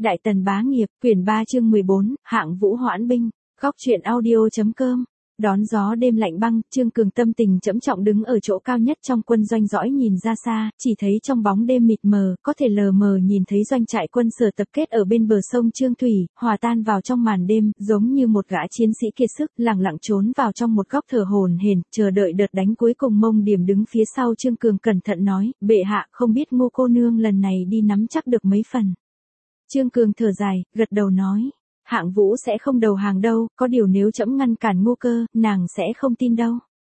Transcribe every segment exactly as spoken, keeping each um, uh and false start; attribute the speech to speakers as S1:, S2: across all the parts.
S1: Đại Tần bá nghiệp, quyển ba chương mười bốn, hạng vũ hoãn binh, góc truyện audio.com. Đón gió đêm lạnh băng, Trương Cường tâm tình trẫm trọng đứng ở chỗ cao nhất trong quân doanh dõi nhìn ra xa, chỉ thấy trong bóng đêm mịt mờ, có thể lờ mờ nhìn thấy doanh trại quân Sở tập kết ở bên bờ sông Trương Thủy, hòa tan vào trong màn đêm, giống như một gã chiến sĩ kiệt sức, lẳng lặng trốn vào trong một góc thở hổn hển, chờ đợi đợt đánh cuối cùng. Mông Điểm đứng phía sau Trương Cường cẩn thận nói, bệ hạ, không biết Ngô cô nương lần này đi nắm chắc được mấy phần. Trương Cường thở dài, gật đầu nói. Hạng Vũ sẽ không đầu hàng đâu, có điều nếu trẫm ngăn cản Ngô Cơ, nàng sẽ không tin đâu.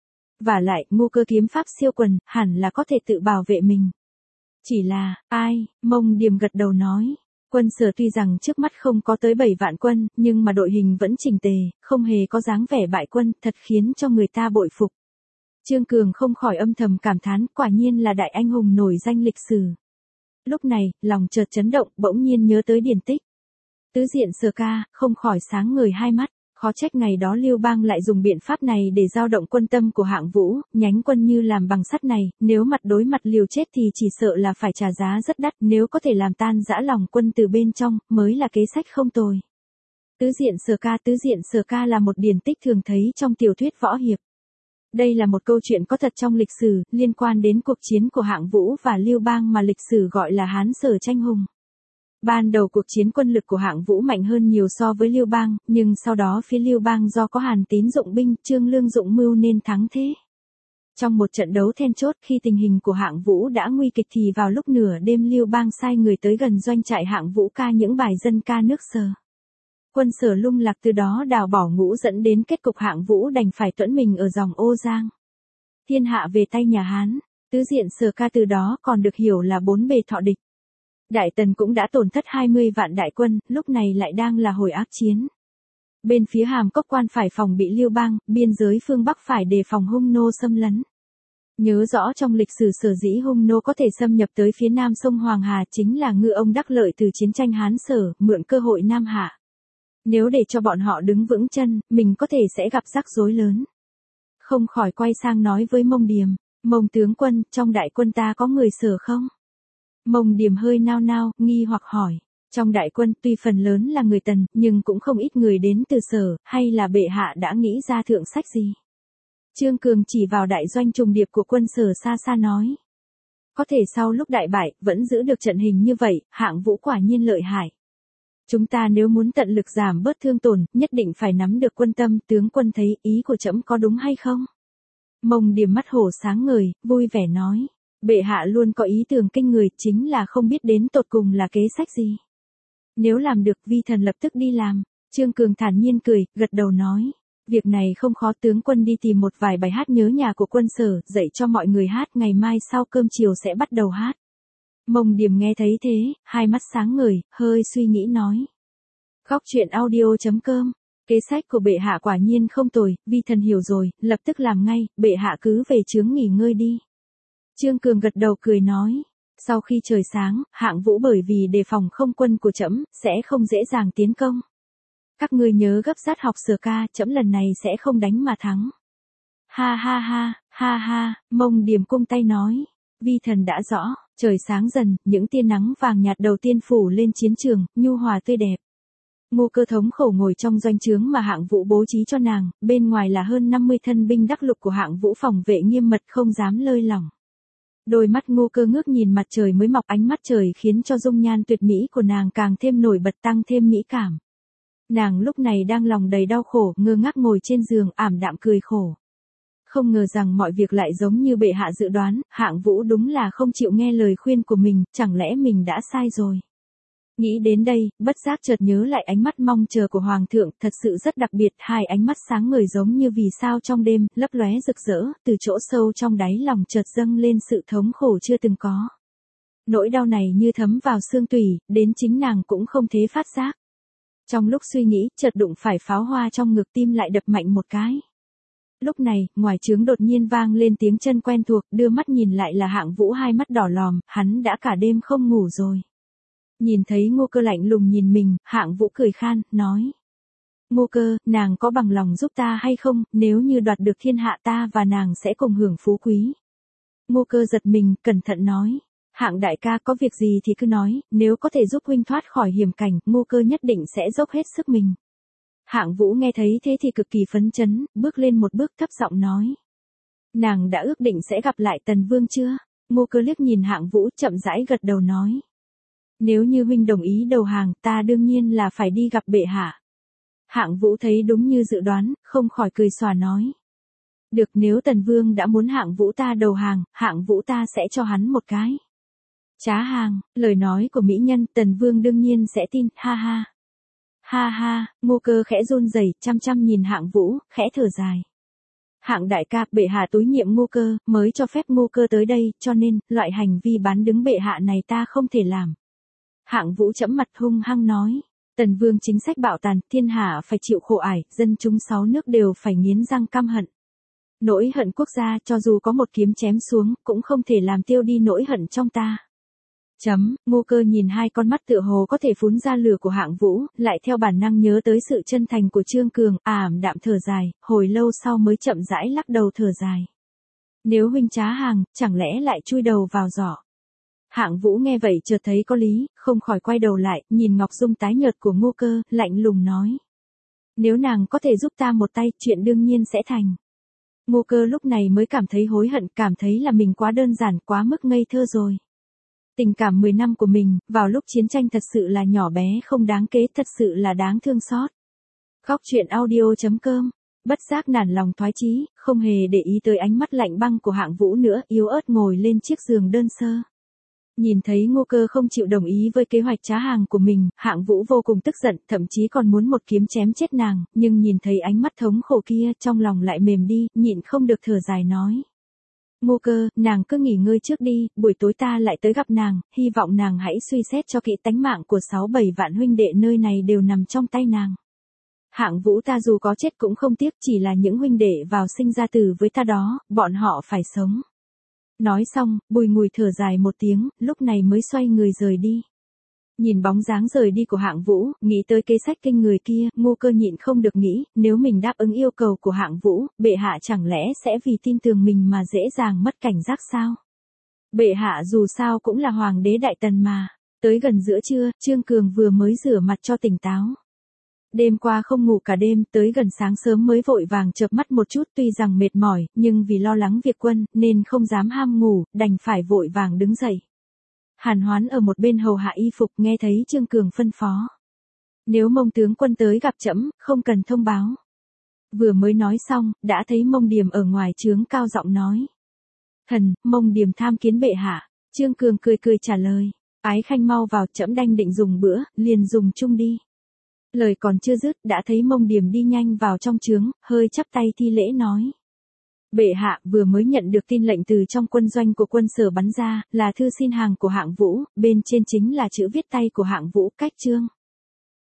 S1: Và lại, Ngô Cơ kiếm pháp siêu quần, hẳn là có thể tự bảo vệ mình. Chỉ là, ai, Mông Điểm gật đầu nói. Quân Sở tuy rằng trước mắt không có tới bảy vạn quân, nhưng mà đội hình vẫn chỉnh tề, không hề có dáng vẻ bại quân, thật khiến cho người ta bội phục. Trương Cường không khỏi âm thầm cảm thán, quả nhiên là đại anh hùng nổi danh lịch sử. Lúc này, lòng chợt chấn động, bỗng nhiên nhớ tới điển tích. Tứ diện Sở ca, không khỏi sáng ngời hai mắt, khó trách ngày đó Lưu Bang lại dùng biện pháp này để dao động quân tâm của Hạng Vũ, nhánh quân như làm bằng sắt này, nếu mặt đối mặt liều chết thì chỉ sợ là phải trả giá rất đắt, nếu có thể làm tan rã lòng quân từ bên trong, mới là kế sách không tồi. Tứ diện Sở ca, tứ diện Sở ca là một điển tích thường thấy trong tiểu thuyết võ hiệp. Đây là một câu chuyện có thật trong lịch sử, liên quan đến cuộc chiến của Hạng Vũ và Lưu Bang mà lịch sử gọi là Hán Sở tranh hùng. Ban đầu cuộc chiến quân lực của Hạng Vũ mạnh hơn nhiều so với Lưu Bang, nhưng sau đó phía Lưu Bang do có Hàn Tín dụng binh, Trương Lương dụng mưu nên thắng thế. Trong một trận đấu then chốt khi tình hình của Hạng Vũ đã nguy kịch thì vào lúc nửa đêm Lưu Bang sai người tới gần doanh trại Hạng Vũ ca những bài dân ca nước Sở. Quân Sở lung lạc từ đó đào bỏ ngũ dẫn đến kết cục Hạng Vũ đành phải tuẫn mình ở dòng Ô Giang. Thiên hạ về tay nhà Hán, tứ diện Sở ca từ đó còn được hiểu là bốn bề thọ địch. Đại Tần cũng đã tổn thất hai mươi vạn đại quân, lúc này lại đang là hồi ác chiến. Bên phía Hàm Cốc Quan phải phòng bị Lưu Bang, biên giới phương Bắc phải đề phòng Hung Nô xâm lấn. Nhớ rõ trong lịch sử sở dĩ Hung Nô có thể xâm nhập tới phía nam sông Hoàng Hà chính là ngư ông đắc lợi từ chiến tranh Hán Sở, mượn cơ hội Nam Hạ. Nếu để cho bọn họ đứng vững chân, mình có thể sẽ gặp rắc rối lớn. Không khỏi quay sang nói với Mông Điềm, Mông tướng quân, trong đại quân ta có người Sở không? Mông Điềm hơi nao nao, nghi hoặc hỏi, trong đại quân tuy phần lớn là người Tần, nhưng cũng không ít người đến từ Sở, hay là bệ hạ đã nghĩ ra thượng sách gì? Trương Cường chỉ vào đại doanh trùng điệp của quân Sở xa xa nói. Có thể sau lúc đại bại, vẫn giữ được trận hình như vậy, Hạng Vũ quả nhiên lợi hại. Chúng ta nếu muốn tận lực giảm bớt thương tổn, nhất định phải nắm được quân tâm, tướng quân thấy ý của trẫm có đúng hay không? Mông Điềm mắt hổ sáng ngời, vui vẻ nói. Bệ hạ luôn có ý tưởng kinh người, chính là không biết đến tột cùng là kế sách gì. Nếu làm được, vi thần lập tức đi làm. Trương Cường thản nhiên cười, gật đầu nói. Việc này không khó, tướng quân đi tìm một vài bài hát nhớ nhà của quân Sở, dạy cho mọi người hát, ngày mai sau cơm chiều sẽ bắt đầu hát. Mông Điềm nghe thấy thế, hai mắt sáng ngời, hơi suy nghĩ nói. Góc truyện audio.com. Kế sách của bệ hạ quả nhiên không tồi, vi thần hiểu rồi, lập tức làm ngay, bệ hạ cứ về trướng nghỉ ngơi đi. Trương Cường gật đầu cười nói, sau khi trời sáng, Hạng Vũ bởi vì đề phòng không quân của trẫm, sẽ không dễ dàng tiến công. Các ngươi nhớ gấp sát học Sở ca, trẫm lần này sẽ không đánh mà thắng. Ha ha ha, ha ha, Mông Điềm cung tay nói, vi thần đã rõ, trời sáng dần, những tia nắng vàng nhạt đầu tiên phủ lên chiến trường, nhu hòa tươi đẹp. Ngô Cơ thống khổ ngồi trong doanh trướng mà Hạng Vũ bố trí cho nàng, bên ngoài là hơn năm mươi thân binh đắc lực của Hạng Vũ phòng vệ nghiêm mật không dám lơi lỏng. Đôi mắt Ngô Cơ ngước nhìn mặt trời mới mọc, ánh mắt trời khiến cho dung nhan tuyệt mỹ của nàng càng thêm nổi bật, tăng thêm mỹ cảm. Nàng lúc này đang lòng đầy đau khổ, ngơ ngác ngồi trên giường, ảm đạm cười khổ. Không ngờ rằng mọi việc lại giống như bệ hạ dự đoán, Hạng Vũ đúng là không chịu nghe lời khuyên của mình, chẳng lẽ mình đã sai rồi. Nghĩ đến đây, bất giác chợt nhớ lại ánh mắt mong chờ của Hoàng thượng, thật sự rất đặc biệt, hai ánh mắt sáng ngời giống như vì sao trong đêm, lấp lóe rực rỡ, từ chỗ sâu trong đáy lòng chợt dâng lên sự thống khổ chưa từng có. Nỗi đau này như thấm vào xương tủy, đến chính nàng cũng không thế phát giác. Trong lúc suy nghĩ, chợt đụng phải pháo hoa trong ngực, tim lại đập mạnh một cái. Lúc này, ngoài trướng đột nhiên vang lên tiếng chân quen thuộc, đưa mắt nhìn lại là Hạng Vũ, hai mắt đỏ lòm, hắn đã cả đêm không ngủ rồi. Nhìn thấy Ngô Cơ lạnh lùng nhìn mình, Hạng Vũ cười khan, nói. Ngô Cơ, nàng có bằng lòng giúp ta hay không, nếu như đoạt được thiên hạ ta và nàng sẽ cùng hưởng phú quý. Ngô Cơ giật mình, cẩn thận nói. Hạng đại ca có việc gì thì cứ nói, nếu có thể giúp huynh thoát khỏi hiểm cảnh, Ngô Cơ nhất định sẽ dốc hết sức mình. Hạng Vũ nghe thấy thế thì cực kỳ phấn chấn, bước lên một bước thấp giọng nói. Nàng đã ước định sẽ gặp lại Tần Vương chưa? Ngô Cơ liếc nhìn Hạng Vũ chậm rãi gật đầu nói. Nếu như huynh đồng ý đầu hàng, ta đương nhiên là phải đi gặp bệ hạ. Hạng Vũ thấy đúng như dự đoán, không khỏi cười xòa nói. Được, nếu Tần Vương đã muốn Hạng Vũ ta đầu hàng, Hạng Vũ ta sẽ cho hắn một cái. Trá hàng, lời nói của mỹ nhân, Tần Vương đương nhiên sẽ tin, ha ha. Ha ha, Ngô Cơ khẽ run rẩy, chăm chăm nhìn Hạng Vũ, khẽ thở dài. Hạng đại ca, bệ hạ tối nhiệm Ngô Cơ, mới cho phép Ngô Cơ tới đây, cho nên, loại hành vi bán đứng bệ hạ này ta không thể làm. Hạng Vũ trẫm mặt hung hăng nói. Tần Vương chính sách bạo tàn, thiên hạ phải chịu khổ ải, dân chúng sáu nước đều phải nghiến răng căm hận. Nỗi hận quốc gia cho dù có một kiếm chém xuống, cũng không thể làm tiêu đi nỗi hận trong ta. Chấm, Ngô Cơ nhìn hai con mắt tựa hồ có thể phun ra lửa của Hạng Vũ, lại theo bản năng nhớ tới sự chân thành của Trương Cường, ảm đạm thở dài, hồi lâu sau mới chậm rãi lắc đầu thở dài. Nếu huynh trá hàng, chẳng lẽ lại chui đầu vào giỏ. Hạng Vũ nghe vậy chợt thấy có lý, không khỏi quay đầu lại, nhìn Ngọc Dung tái nhợt của Ngô Cơ, lạnh lùng nói. Nếu nàng có thể giúp ta một tay, chuyện đương nhiên sẽ thành. Ngô Cơ lúc này mới cảm thấy hối hận, cảm thấy là mình quá đơn giản, quá mức ngây thơ rồi. Tình cảm mười năm của mình, vào lúc chiến tranh thật sự là nhỏ bé không đáng kế, thật sự là đáng thương xót. Khóc chuyện audio chấm com, bất giác nản lòng thoái chí, không hề để ý tới ánh mắt lạnh băng của Hạng Vũ nữa, yếu ớt ngồi lên chiếc giường đơn sơ. Nhìn thấy Ngô Cơ không chịu đồng ý với kế hoạch trá hàng của mình, Hạng Vũ vô cùng tức giận, thậm chí còn muốn một kiếm chém chết nàng, nhưng nhìn thấy ánh mắt thống khổ kia, trong lòng lại mềm đi, nhịn không được thở dài nói. Ngô Cơ, nàng cứ nghỉ ngơi trước đi, buổi tối ta lại tới gặp nàng, hy vọng nàng hãy suy xét cho kỹ, tánh mạng của sáu bảy vạn huynh đệ nơi này đều nằm trong tay nàng. Hạng Vũ ta dù có chết cũng không tiếc, chỉ là những huynh đệ vào sinh ra tử với ta đó, bọn họ phải sống. Nói xong, bùi ngùi thở dài một tiếng, lúc này mới xoay người rời đi. Nhìn bóng dáng rời đi của Hạng Vũ, nghĩ tới kế sách kinh người kia, Ngô Cơ nhịn không được nghĩ, nếu mình đáp ứng yêu cầu của Hạng Vũ, bệ hạ chẳng lẽ sẽ vì tin tưởng mình mà dễ dàng mất cảnh giác sao? Bệ hạ dù sao cũng là hoàng đế đại tần mà. Tới gần giữa trưa, Trương Cường vừa mới rửa mặt cho tỉnh táo. Đêm qua không ngủ cả đêm, tới gần sáng sớm mới vội vàng chợp mắt một chút, tuy rằng mệt mỏi, nhưng vì lo lắng việc quân, nên không dám ham ngủ, đành phải vội vàng đứng dậy. Hàn Hoán ở một bên hầu hạ y phục, nghe thấy Trương Cường phân phó. Nếu Mông tướng quân tới gặp trẫm, không cần thông báo. Vừa mới nói xong, đã thấy Mông Điềm ở ngoài trướng cao giọng nói. Thần, Mông Điềm tham kiến bệ hạ. Trương Cường cười cười trả lời. Ái khanh mau vào, trẫm đanh định dùng bữa, liền dùng chung đi. Lời còn chưa dứt, đã thấy Mông Điềm đi nhanh vào trong trướng, hơi chắp tay thi lễ nói. Bệ hạ, vừa mới nhận được tin lệnh từ trong quân doanh của quân Sở bắn ra, là thư xin hàng của Hạng Vũ, bên trên chính là chữ viết tay của Hạng Vũ, cách trương.